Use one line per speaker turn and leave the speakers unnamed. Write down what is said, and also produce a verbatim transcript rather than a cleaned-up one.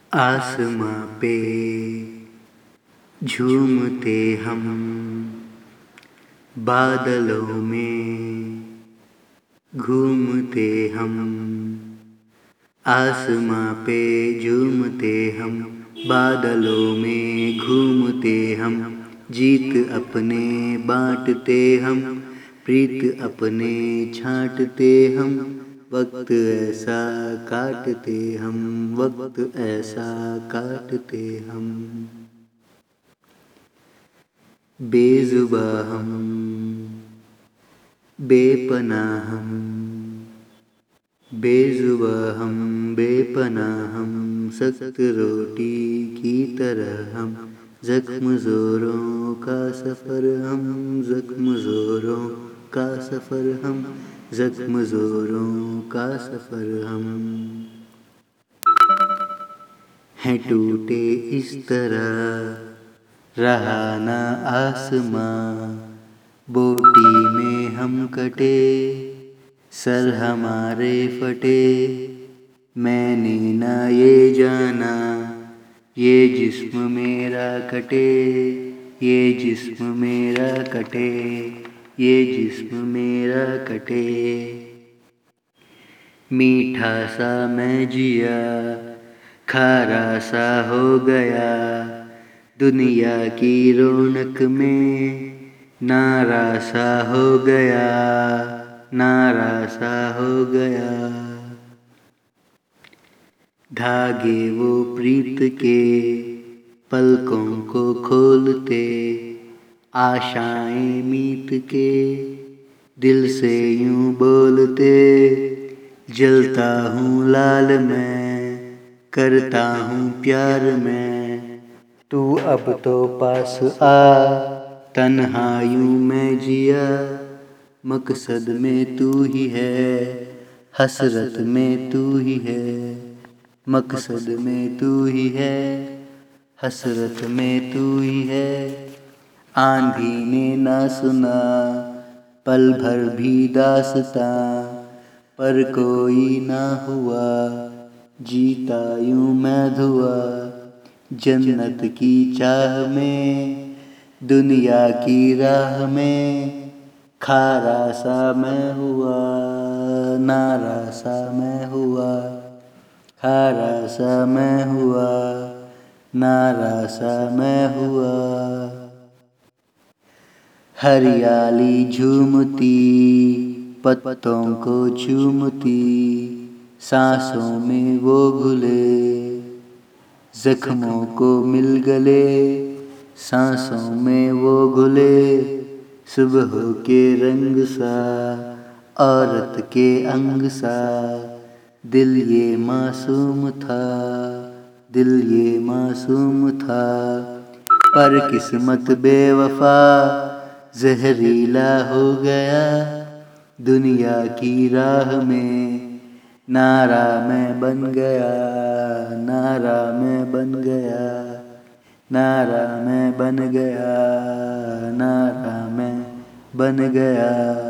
आसमां पे झूमते हम, बादलों में घूमते हम। आसमां पे झूमते हम, बादलों में घूमते हम। जीत अपने बांटते हम, प्रीत अपने छांटते हम। वक्त ऐसा काटते हम, वक्त ऐसा काटते हम। बेजुबां हम, बेपनाह हम, बेजुबां हम, बेपनाह हम। सख्त रोटी की तरह हम, जख्म जोरों का सफर हम। जख्म जोरों का सफर हम, जख्म जोरों का सफर हम। हैं टूटे इस तरह रहा न आसमां, बोटी में हम कटे सर हमारे फटे। मैंने न ये जाना ये जिस्म मेरा कटे, ये जिस्म मेरा कटे, ये जिस्म मेरा कटे। मीठा सा मैं जिया खारा सा हो गया, दुनिया की रौनक में नारा सा हो गया, नारा सा हो गया। धागे वो प्रीत के पलकों को खोलते, आशाएं मीत के दिल से यूं बोलते। जलता हूँ लाल मैं, करता हूँ प्यार मैं, तू अब तो पास आ। तन्हा यूं मैं जिया, मकसद में तू ही है, हसरत में तू ही है। मकसद में तू ही है, हसरत में तू ही है। आंधी ने ना सुना पल भर भी दास्तां, पर कोई ना हुआ जीता यूं मैं धुआ। जन्नत की चाह में दुनिया की राह में, खारा सा मैं हुआ नारा सा मैं हुआ। खारा सा मैं हुआ नारा सा मैं हुआ। हरियाली झूमती पत्तों को चूमती, सांसों में वो घुले जख्मों को मिल गले। सांसों में वो घुले सुबह के रंग सा, औरत के अंग सा। दिल ये मासूम था, दिल ये मासूम था, पर किस्मत बेवफा जहरीला हो गया। दुनिया की राह में नारा मैं बन गया, नारा मैं बन गया, नारा मैं बन गया, नारा मैं बन गया।